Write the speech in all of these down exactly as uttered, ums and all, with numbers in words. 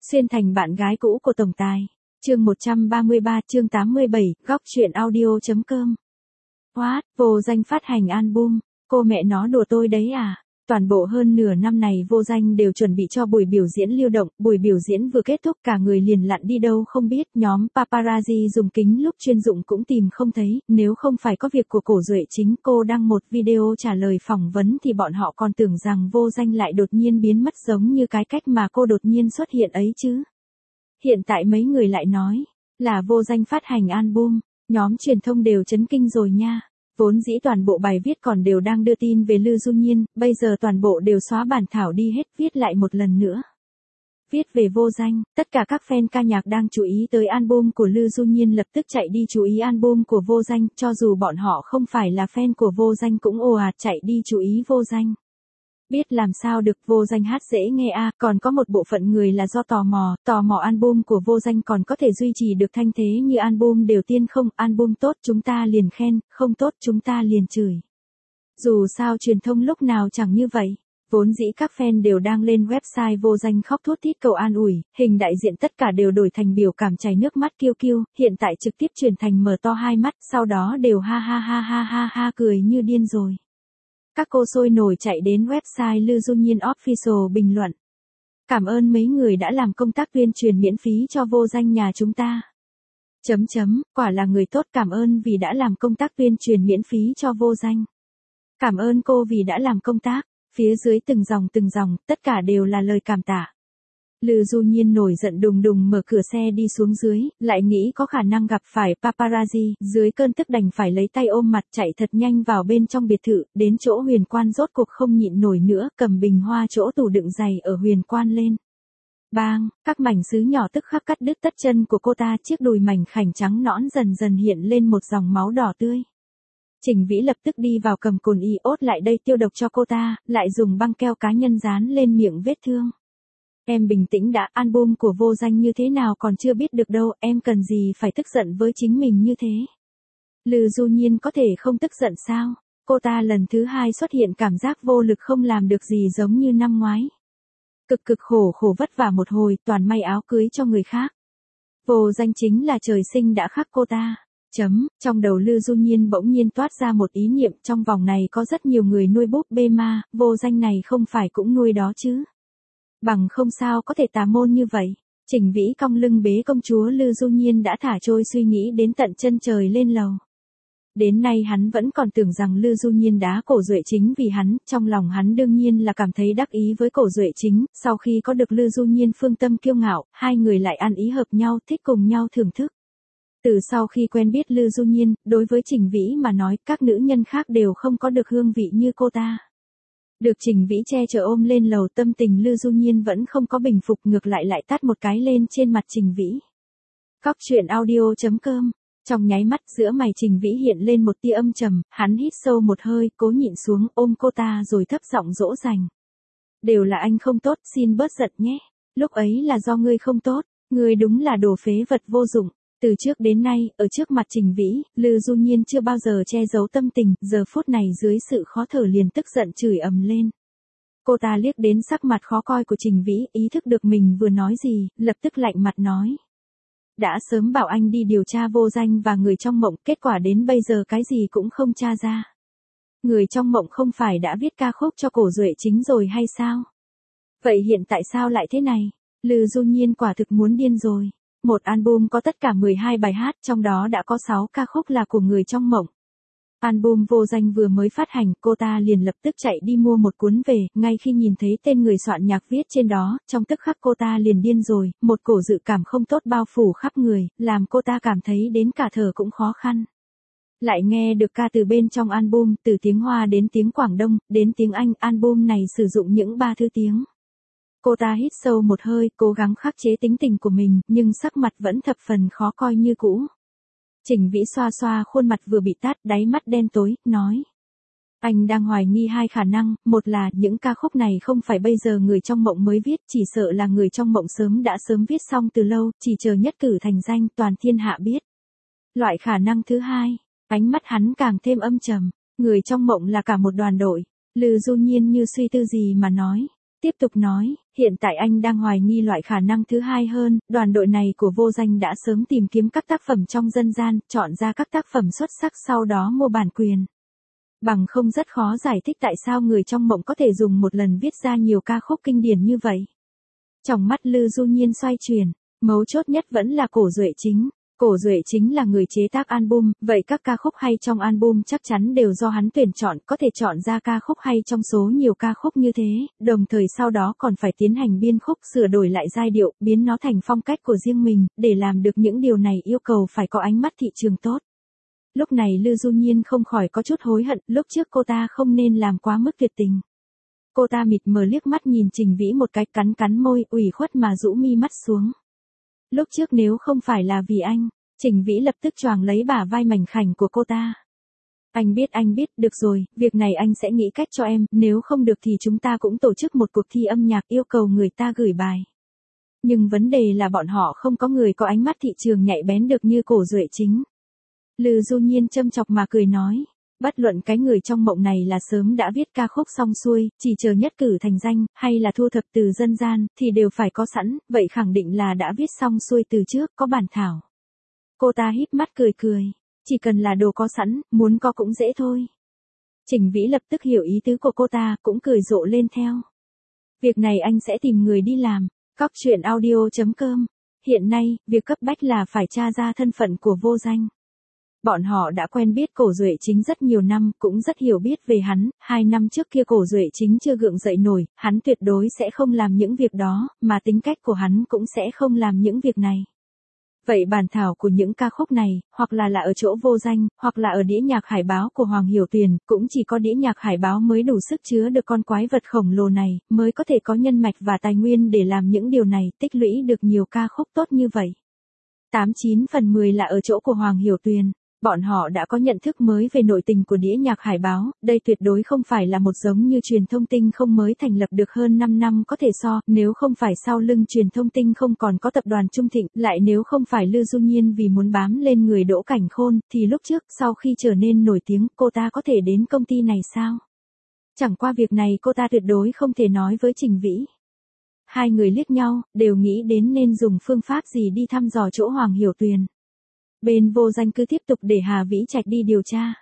Xuyên thành bạn gái cũ của tổng tài. Chương một trăm ba mươi ba, chương tám mươi bảy, góc truyện audio.com. What, Vô Danh phát hành album, cô mẹ nó đùa tôi đấy à? Toàn bộ hơn nửa năm này Vô Danh đều chuẩn bị cho buổi biểu diễn lưu động, buổi biểu diễn vừa kết thúc cả người liền lặn đi đâu không biết, nhóm paparazzi dùng kính lúp chuyên dụng cũng tìm không thấy, nếu không phải có việc của Cổ Duệ Chính cô đăng một video trả lời phỏng vấn thì bọn họ còn tưởng rằng Vô Danh lại đột nhiên biến mất giống như cái cách mà cô đột nhiên xuất hiện ấy chứ. Hiện tại mấy người lại nói là Vô Danh phát hành album, nhóm truyền thông đều chấn kinh rồi nha. Vốn dĩ toàn bộ bài viết còn đều đang đưa tin về Lư Du Nhiên, bây giờ toàn bộ đều xóa bản thảo đi hết, viết lại một lần nữa. Viết về Vô Danh, tất cả các fan ca nhạc đang chú ý tới album của Lư Du Nhiên lập tức chạy đi chú ý album của Vô Danh, cho dù bọn họ không phải là fan của Vô Danh cũng ồ ạt chạy đi chú ý Vô Danh. Biết làm sao được, Vô Danh hát dễ nghe a, à, còn có một bộ phận người là do tò mò, tò mò album của Vô Danh còn có thể duy trì được thanh thế như album Đều Tiên không, album tốt chúng ta liền khen, không tốt chúng ta liền chửi. Dù sao truyền thông lúc nào chẳng như vậy, vốn dĩ các fan đều đang lên website Vô Danh khóc thút thít cầu an ủi, hình đại diện tất cả đều đổi thành biểu cảm chảy nước mắt kiêu kiêu, hiện tại trực tiếp chuyển thành mở to hai mắt, sau đó đều ha ha ha ha ha ha cười như điên rồi. Các cô sôi nổi chạy đến website Lư Du Nhiên Official bình luận. Cảm ơn mấy người đã làm công tác tuyên truyền miễn phí cho Vô Danh nhà chúng ta. Chấm chấm, quả là người tốt, cảm ơn vì đã làm công tác tuyên truyền miễn phí cho Vô Danh. Cảm ơn cô vì đã làm công tác. Phía dưới từng dòng từng dòng, tất cả đều là lời cảm tạ. Lư Du Nhiên nổi giận đùng đùng mở cửa xe đi xuống dưới, lại nghĩ có khả năng gặp phải paparazzi, dưới cơn tức đành phải lấy tay ôm mặt chạy thật nhanh vào bên trong biệt thự, đến chỗ Huyền Quan rốt cuộc không nhịn nổi nữa, cầm bình hoa chỗ tủ đựng giày ở Huyền Quan lên. Bang, các mảnh sứ nhỏ tức khắc cắt đứt tất chân của cô ta, chiếc đùi mảnh khảnh trắng nõn dần dần hiện lên một dòng máu đỏ tươi. Trình Vĩ lập tức đi vào cầm cồn iốt lại đây tiêu độc cho cô ta, lại dùng băng keo cá nhân dán lên miệng vết thương. Em bình tĩnh đã, album của Vô Danh như thế nào còn chưa biết được đâu, em cần gì phải tức giận với chính mình như thế. Lư Du Nhiên có thể không tức giận sao? Cô ta lần thứ hai xuất hiện cảm giác vô lực không làm được gì giống như năm ngoái. Cực cực khổ khổ vất vả một hồi, toàn may áo cưới cho người khác. Vô Danh chính là trời sinh đã khắc cô ta. Chấm, trong đầu Lư Du Nhiên bỗng nhiên toát ra một ý niệm, trong vòng này có rất nhiều người nuôi búp bê ma, Vô Danh này không phải cũng nuôi đó chứ. Bằng không sao có thể tà môn như vậy. Trình Vĩ cong lưng bế công chúa Lư Du Nhiên đã thả trôi suy nghĩ đến tận chân trời lên lầu. Đến nay hắn vẫn còn tưởng rằng Lư Du Nhiên đá Cổ Duệ Chính vì hắn, trong lòng hắn đương nhiên là cảm thấy đắc ý với Cổ Duệ Chính, sau khi có được Lư Du Nhiên phương tâm kiêu ngạo, hai người lại ăn ý hợp nhau, thích cùng nhau thưởng thức. Từ sau khi quen biết Lư Du Nhiên, đối với Trình Vĩ mà nói, các nữ nhân khác đều không có được hương vị như cô ta. Được Trình Vĩ che chở ôm lên lầu, tâm tình Lư Du Nhiên vẫn không có bình phục, ngược lại lại tát một cái lên trên mặt Trình Vĩ. Góc truyện audio.com. Trong nháy mắt giữa mày Trình Vĩ hiện lên một tia âm trầm, hắn hít sâu một hơi, cố nhịn xuống, ôm cô ta rồi thấp giọng dỗ dành. Đều là anh không tốt, xin bớt giận nhé. Lúc ấy là do ngươi không tốt, ngươi đúng là đồ phế vật vô dụng. Từ trước đến nay, ở trước mặt Trình Vĩ, Lư Du Nhiên chưa bao giờ che giấu tâm tình, giờ phút này dưới sự khó thở liền tức giận chửi ầm lên. Cô ta liếc đến sắc mặt khó coi của Trình Vĩ, ý thức được mình vừa nói gì, lập tức lạnh mặt nói. Đã sớm bảo anh đi điều tra Vô Danh và người trong mộng, kết quả đến bây giờ cái gì cũng không tra ra. Người trong mộng không phải đã viết ca khúc cho Cổ Duệ Chính rồi hay sao? Vậy hiện tại sao lại thế này? Lư Du Nhiên quả thực muốn điên rồi. Một album có tất cả mười hai bài hát, trong đó đã có sáu ca khúc là của người trong mộng. Album Vô Danh vừa mới phát hành, cô ta liền lập tức chạy đi mua một cuốn về, ngay khi nhìn thấy tên người soạn nhạc viết trên đó, trong tức khắc cô ta liền điên rồi, một cổ dự cảm không tốt bao phủ khắp người, làm cô ta cảm thấy đến cả thở cũng khó khăn. Lại nghe được ca từ bên trong album, từ tiếng Hoa đến tiếng Quảng Đông, đến tiếng Anh, album này sử dụng những ba thứ tiếng. Cô ta hít sâu một hơi, cố gắng khắc chế tính tình của mình, nhưng sắc mặt vẫn thập phần khó coi như cũ. Trình Vĩ xoa xoa khuôn mặt vừa bị tát, đáy mắt đen tối, nói. Anh đang hoài nghi hai khả năng, một là những ca khúc này không phải bây giờ người trong mộng mới viết, chỉ sợ là người trong mộng sớm đã sớm viết xong từ lâu, chỉ chờ nhất cử thành danh, toàn thiên hạ biết. Loại khả năng thứ hai, ánh mắt hắn càng thêm âm trầm, người trong mộng là cả một đoàn đội. Lư Du Nhiên như suy tư gì mà nói. tiếp tục nói, hiện tại anh đang hoài nghi loại khả năng thứ hai hơn, đoàn đội này của Vô Danh đã sớm tìm kiếm các tác phẩm trong dân gian, chọn ra các tác phẩm xuất sắc sau đó mua bản quyền. Bằng không rất khó giải thích tại sao người trong mộng có thể dùng một lần viết ra nhiều ca khúc kinh điển như vậy. Trong mắt Lư Du Nhiên xoay chuyển, mấu chốt nhất vẫn là Cổ Duệ Chính. Cổ Duệ Chính là người chế tác album, vậy các ca khúc hay trong album chắc chắn đều do hắn tuyển chọn, có thể chọn ra ca khúc hay trong số nhiều ca khúc như thế, đồng thời sau đó còn phải tiến hành biên khúc, sửa đổi lại giai điệu, biến nó thành phong cách của riêng mình, để làm được những điều này yêu cầu phải có ánh mắt thị trường tốt. Lúc này Lư Du Nhiên không khỏi có chút hối hận, lúc trước cô ta không nên làm quá mức tuyệt tình. Cô ta mịt mờ liếc mắt nhìn Trình Vĩ một cái, cắn cắn môi, ủy khuất mà rũ mi mắt xuống. Lúc trước nếu không phải là vì anh, Trình Vĩ lập tức choàng lấy bả vai mảnh khảnh của cô ta. Anh biết anh biết, được rồi, việc này anh sẽ nghĩ cách cho em, nếu không được thì chúng ta cũng tổ chức một cuộc thi âm nhạc yêu cầu người ta gửi bài. Nhưng vấn đề là bọn họ không có người có ánh mắt thị trường nhạy bén được như Cổ Duệ Chính. Lư Du Nhiên châm chọc mà cười nói, bất luận cái người trong mộng này là sớm đã viết ca khúc xong xuôi, chỉ chờ nhất cử thành danh, hay là thu thập từ dân gian, thì đều phải có sẵn, vậy khẳng định là đã viết xong xuôi từ trước, có bản thảo. Cô ta híp mắt cười cười, chỉ cần là đồ có sẵn, muốn có cũng dễ thôi. Trình Vĩ lập tức hiểu ý tứ của cô ta, cũng cười rộ lên theo. Việc này anh sẽ tìm người đi làm. Góc truyện audio chấm com. Hiện nay, việc cấp bách là phải tra ra thân phận của Vô Danh. Bọn họ đã quen biết Cổ Duệ Chính rất nhiều năm, cũng rất hiểu biết về hắn, hai năm trước kia Cổ Duệ Chính chưa gượng dậy nổi, hắn tuyệt đối sẽ không làm những việc đó, mà tính cách của hắn cũng sẽ không làm những việc này. Vậy bản thảo của những ca khúc này, hoặc là là ở chỗ Vô Danh, hoặc là ở đĩa nhạc hải báo của Hoàng Hiểu Tuyền, cũng chỉ có đĩa nhạc hải báo mới đủ sức chứa được con quái vật khổng lồ này, mới có thể có nhân mạch và tài nguyên để làm những điều này, tích lũy được nhiều ca khúc tốt như vậy. tám chín phần mười là ở chỗ của Hoàng Hiểu Tuyền. Bọn họ đã có nhận thức mới về nội tình của đĩa nhạc hải báo, đây tuyệt đối không phải là một giống như truyền thông tinh không mới thành lập được hơn năm năm có thể so, nếu không phải sau lưng truyền thông tinh không còn có tập đoàn Trung Thịnh, lại nếu không phải Lư Du Nhiên vì muốn bám lên người Đỗ Cảnh Khôn, thì lúc trước, sau khi trở nên nổi tiếng, cô ta có thể đến công ty này sao? Chẳng qua việc này cô ta tuyệt đối không thể nói với Trình Vĩ. Hai người liếc nhau, đều nghĩ đến nên dùng phương pháp gì đi thăm dò chỗ Hoàng Hiểu Tuyền. Bên Vô Danh cứ tiếp tục để Hà Vĩ Trạch đi điều tra.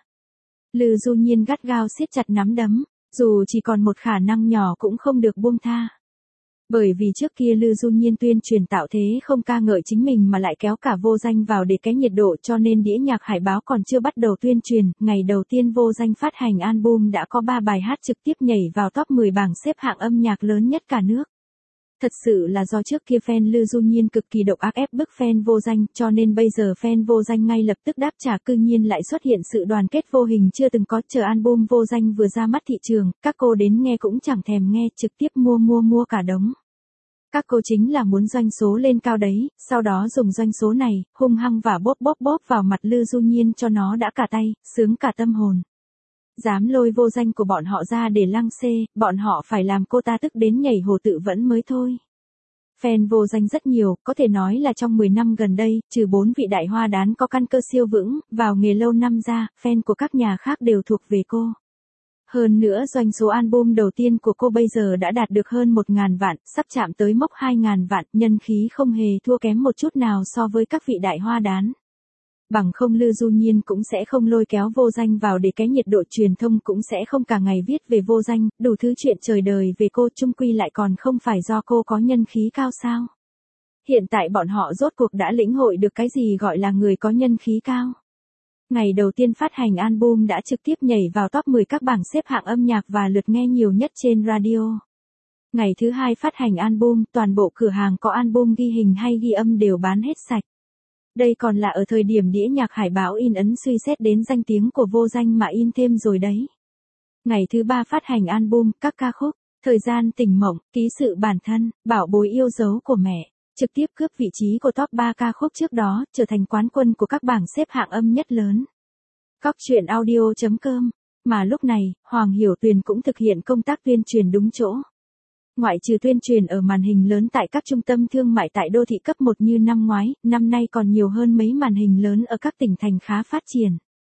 Lư Du Nhiên gắt gao siết chặt nắm đấm, dù chỉ còn một khả năng nhỏ cũng không được buông tha. Bởi vì trước kia Lư Du Nhiên tuyên truyền tạo thế không ca ngợi chính mình mà lại kéo cả Vô Danh vào để cái nhiệt độ, cho nên đĩa nhạc hải báo còn chưa bắt đầu tuyên truyền, ngày đầu tiên Vô Danh phát hành album đã có ba bài hát trực tiếp nhảy vào top mười bảng xếp hạng âm nhạc lớn nhất cả nước. Thật sự là do trước kia fan Lư Du Nhiên cực kỳ độc ác ép bức fan Vô Danh, cho nên bây giờ fan Vô Danh ngay lập tức đáp trả, cư nhiên lại xuất hiện sự đoàn kết vô hình chưa từng có. Chờ album Vô Danh vừa ra mắt thị trường, các cô đến nghe cũng chẳng thèm nghe, trực tiếp mua mua mua cả đống. Các cô chính là muốn doanh số lên cao đấy, sau đó dùng doanh số này, hung hăng và bóp bóp bóp vào mặt Lư Du Nhiên cho nó đã cả tay, sướng cả tâm hồn. Dám lôi Vô Danh của bọn họ ra để lăng xê, bọn họ phải làm cô ta tức đến nhảy hồ tự vẫn mới thôi. Fan Vô Danh rất nhiều, có thể nói là trong mười năm gần đây, trừ bốn vị đại hoa đán có căn cơ siêu vững, vào nghề lâu năm ra, fan của các nhà khác đều thuộc về cô. Hơn nữa doanh số album đầu tiên của cô bây giờ đã đạt được hơn một ngàn vạn, sắp chạm tới mốc hai ngàn vạn, nhân khí không hề thua kém một chút nào so với các vị đại hoa đán. Bằng không Lư Du Nhiên cũng sẽ không lôi kéo Vô Danh vào để cái nhiệt độ truyền thông cũng sẽ không cả ngày viết về Vô Danh, đủ thứ chuyện trời đời về cô, chung quy lại còn không phải do cô có nhân khí cao sao. Hiện tại bọn họ rốt cuộc đã lĩnh hội được cái gì gọi là người có nhân khí cao. Ngày đầu tiên phát hành album đã trực tiếp nhảy vào top mười các bảng xếp hạng âm nhạc và lượt nghe nhiều nhất trên radio. Ngày thứ hai phát hành album, toàn bộ cửa hàng có album ghi hình hay ghi âm đều bán hết sạch. Đây còn là ở thời điểm đĩa nhạc hải báo in ấn suy xét đến danh tiếng của Vô Danh mà in thêm rồi đấy. Ngày thứ ba phát hành album, các ca khúc, Thời Gian Tỉnh Mộng, Ký Sự Bản Thân, Bảo Bối Yêu Dấu của Mẹ, trực tiếp cướp vị trí của top ba ca khúc trước đó, trở thành quán quân của các bảng xếp hạng âm nhất lớn. Góc truyện audio chấm com. Mà lúc này, Hoàng Hiểu Tuyền cũng thực hiện công tác tuyên truyền đúng chỗ. Ngoại trừ tuyên truyền ở màn hình lớn tại các trung tâm thương mại tại đô thị cấp một như năm ngoái, năm nay còn nhiều hơn mấy màn hình lớn ở các tỉnh thành khá phát triển.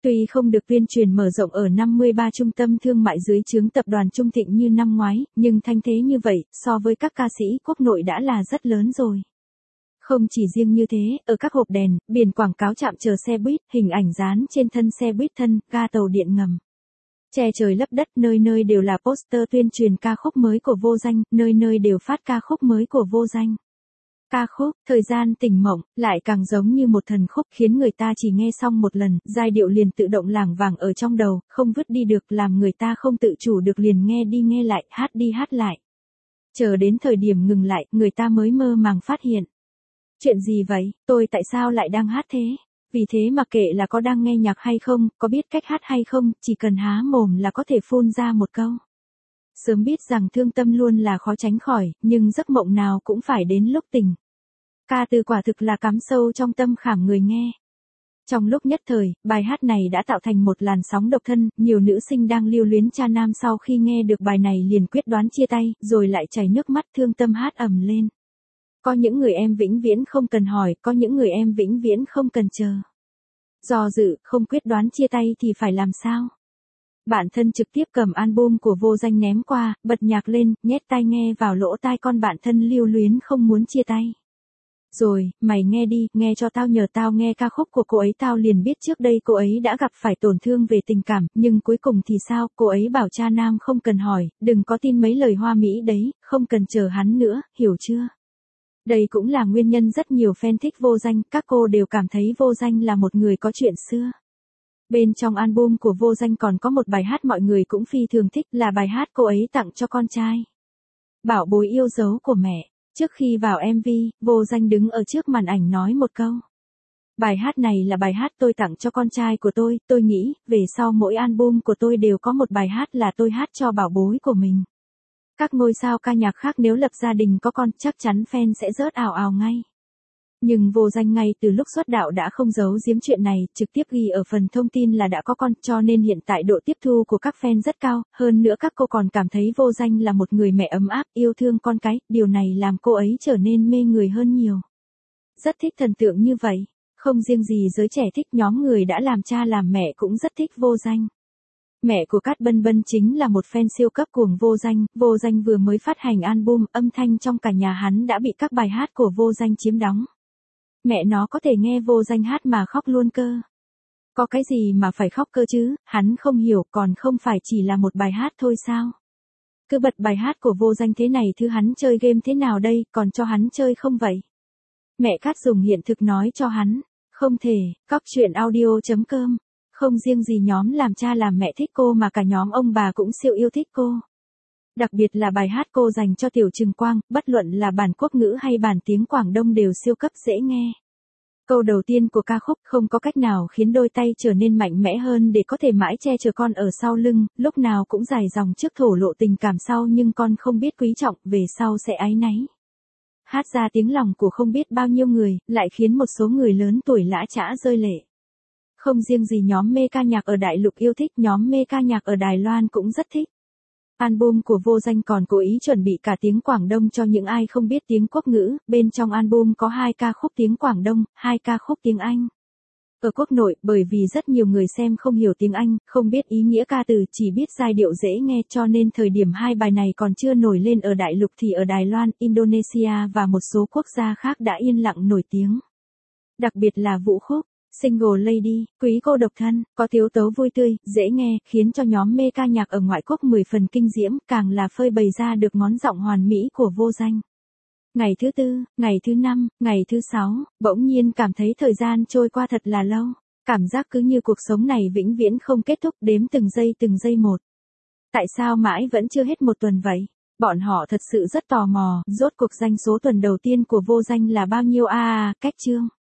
Tuy không được tuyên truyền mở rộng ở năm mươi ba trung tâm thương mại dưới trướng tập đoàn Trung Thịnh như năm ngoái, nhưng thanh thế như vậy, so với các ca sĩ quốc nội đã là rất lớn rồi. Không chỉ riêng như thế, ở các hộp đèn, biển quảng cáo trạm chờ xe buýt, hình ảnh dán trên thân xe buýt thân, ga tàu điện ngầm. Che trời lấp đất, nơi nơi đều là poster tuyên truyền ca khúc mới của Vô Danh, nơi nơi đều phát ca khúc mới của Vô Danh. Ca khúc, Thời gian tỉnh mộng, lại càng giống như một thần khúc khiến người ta chỉ nghe xong một lần, giai điệu liền tự động lảng vảng ở trong đầu, không vứt đi được làm người ta không tự chủ được liền nghe đi nghe lại, hát đi hát lại. Chờ đến thời điểm ngừng lại, người ta mới mơ màng phát hiện. Chuyện gì vậy, tôi tại sao lại đang hát thế? Vì thế mà kệ là có đang nghe nhạc hay không, có biết cách hát hay không, chỉ cần há mồm là có thể phun ra một câu. Sớm biết rằng thương tâm luôn là khó tránh khỏi, nhưng giấc mộng nào cũng phải đến lúc tỉnh. Ca từ quả thực là cắm sâu trong tâm khảm người nghe. Trong lúc nhất thời, bài hát này đã tạo thành một làn sóng độc thân, nhiều nữ sinh đang lưu luyến cha nam sau khi nghe được bài này liền quyết đoán chia tay, rồi lại chảy nước mắt thương tâm hát ầm lên. Có những người em vĩnh viễn không cần hỏi, có những người em vĩnh viễn không cần chờ. Do dự, không quyết đoán chia tay thì phải làm sao? Bạn thân trực tiếp cầm album của Vô Danh ném qua, bật nhạc lên, nhét tai nghe vào lỗ tai con bạn thân lưu luyến không muốn chia tay. Rồi, mày nghe đi, nghe cho tao, nhờ tao nghe ca khúc của cô ấy, tao liền biết trước đây cô ấy đã gặp phải tổn thương về tình cảm, nhưng cuối cùng thì sao, cô ấy bảo cha nam không cần hỏi, đừng có tin mấy lời hoa mỹ đấy, không cần chờ hắn nữa, hiểu chưa? Đây cũng là nguyên nhân rất nhiều fan thích Vô Danh, các cô đều cảm thấy Vô Danh là một người có chuyện xưa. Bên trong album của Vô Danh còn có một bài hát mọi người cũng phi thường thích, là bài hát cô ấy tặng cho con trai. Bảo bối yêu dấu của mẹ. Trước khi vào em vê, Vô Danh đứng ở trước màn ảnh nói một câu. Bài hát này là bài hát tôi tặng cho con trai của tôi, tôi nghĩ, về sau mỗi album của tôi đều có một bài hát là tôi hát cho bảo bối của mình. Các ngôi sao ca nhạc khác nếu lập gia đình có con, chắc chắn fan sẽ rớt ào ào ngay. Nhưng Vô Danh ngay từ lúc xuất đạo đã không giấu giếm chuyện này, trực tiếp ghi ở phần thông tin là đã có con, cho nên hiện tại độ tiếp thu của các fan rất cao, hơn nữa các cô còn cảm thấy Vô Danh là một người mẹ ấm áp, yêu thương con cái, điều này làm cô ấy trở nên mê người hơn nhiều. Rất thích thần tượng như vậy, không riêng gì giới trẻ thích, nhóm người đã làm cha làm mẹ cũng rất thích Vô Danh. Mẹ của Cát Bân Bân chính là một fan siêu cấp cuồng Vô Danh, Vô Danh vừa mới phát hành album, âm thanh trong cả nhà hắn đã bị các bài hát của Vô Danh chiếm đóng. Mẹ nó có thể nghe Vô Danh hát mà khóc luôn cơ. Có cái gì mà phải khóc cơ chứ, hắn không hiểu, còn không phải chỉ là một bài hát thôi sao? Cứ bật bài hát của Vô Danh thế này thứ hắn chơi game thế nào đây, còn cho hắn chơi không vậy? Mẹ Cát dùng hiện thực nói cho hắn, không thể, cóc truyện audio chấm com. Không riêng gì nhóm làm cha làm mẹ thích cô mà cả nhóm ông bà cũng siêu yêu thích cô. Đặc biệt là bài hát cô dành cho Tiểu Trừng Quang, bất luận là bản quốc ngữ hay bản tiếng Quảng Đông đều siêu cấp dễ nghe. Câu đầu tiên của ca khúc không có cách nào khiến đôi tay trở nên mạnh mẽ hơn để có thể mãi che chở con ở sau lưng, lúc nào cũng dài dòng trước thổ lộ tình cảm sau nhưng con không biết quý trọng, về sau sẽ áy náy. Hát ra tiếng lòng của không biết bao nhiêu người, lại khiến một số người lớn tuổi lã chã rơi lệ. Không riêng gì nhóm mê ca nhạc ở đại lục yêu thích, nhóm mê ca nhạc ở Đài Loan cũng rất thích. Album của Vô Danh còn cố ý chuẩn bị cả tiếng Quảng Đông cho những ai không biết tiếng quốc ngữ, bên trong album có hai ca khúc tiếng Quảng Đông, hai ca khúc tiếng Anh. Ở quốc nội, bởi vì rất nhiều người xem không hiểu tiếng Anh, không biết ý nghĩa ca từ, chỉ biết giai điệu dễ nghe cho nên thời điểm hai bài này còn chưa nổi lên ở đại lục thì ở Đài Loan, Indonesia và một số quốc gia khác đã yên lặng nổi tiếng. Đặc biệt là vũ khúc. Single Lady, quý cô độc thân, có tiếu tấu vui tươi, dễ nghe, khiến cho nhóm mê ca nhạc ở ngoại quốc mười phần kinh diễm, càng là phơi bày ra được ngón giọng hoàn mỹ của Vô Danh. Ngày thứ tư, ngày thứ năm, ngày thứ sáu, bỗng nhiên cảm thấy thời gian trôi qua thật là lâu. Cảm giác cứ như cuộc sống này vĩnh viễn không kết thúc, đếm từng giây từng giây một. Tại sao mãi vẫn chưa hết một tuần vậy? Bọn họ thật sự rất tò mò, rốt cuộc doanh số tuần đầu tiên của Vô Danh là bao nhiêu a à, cách chương.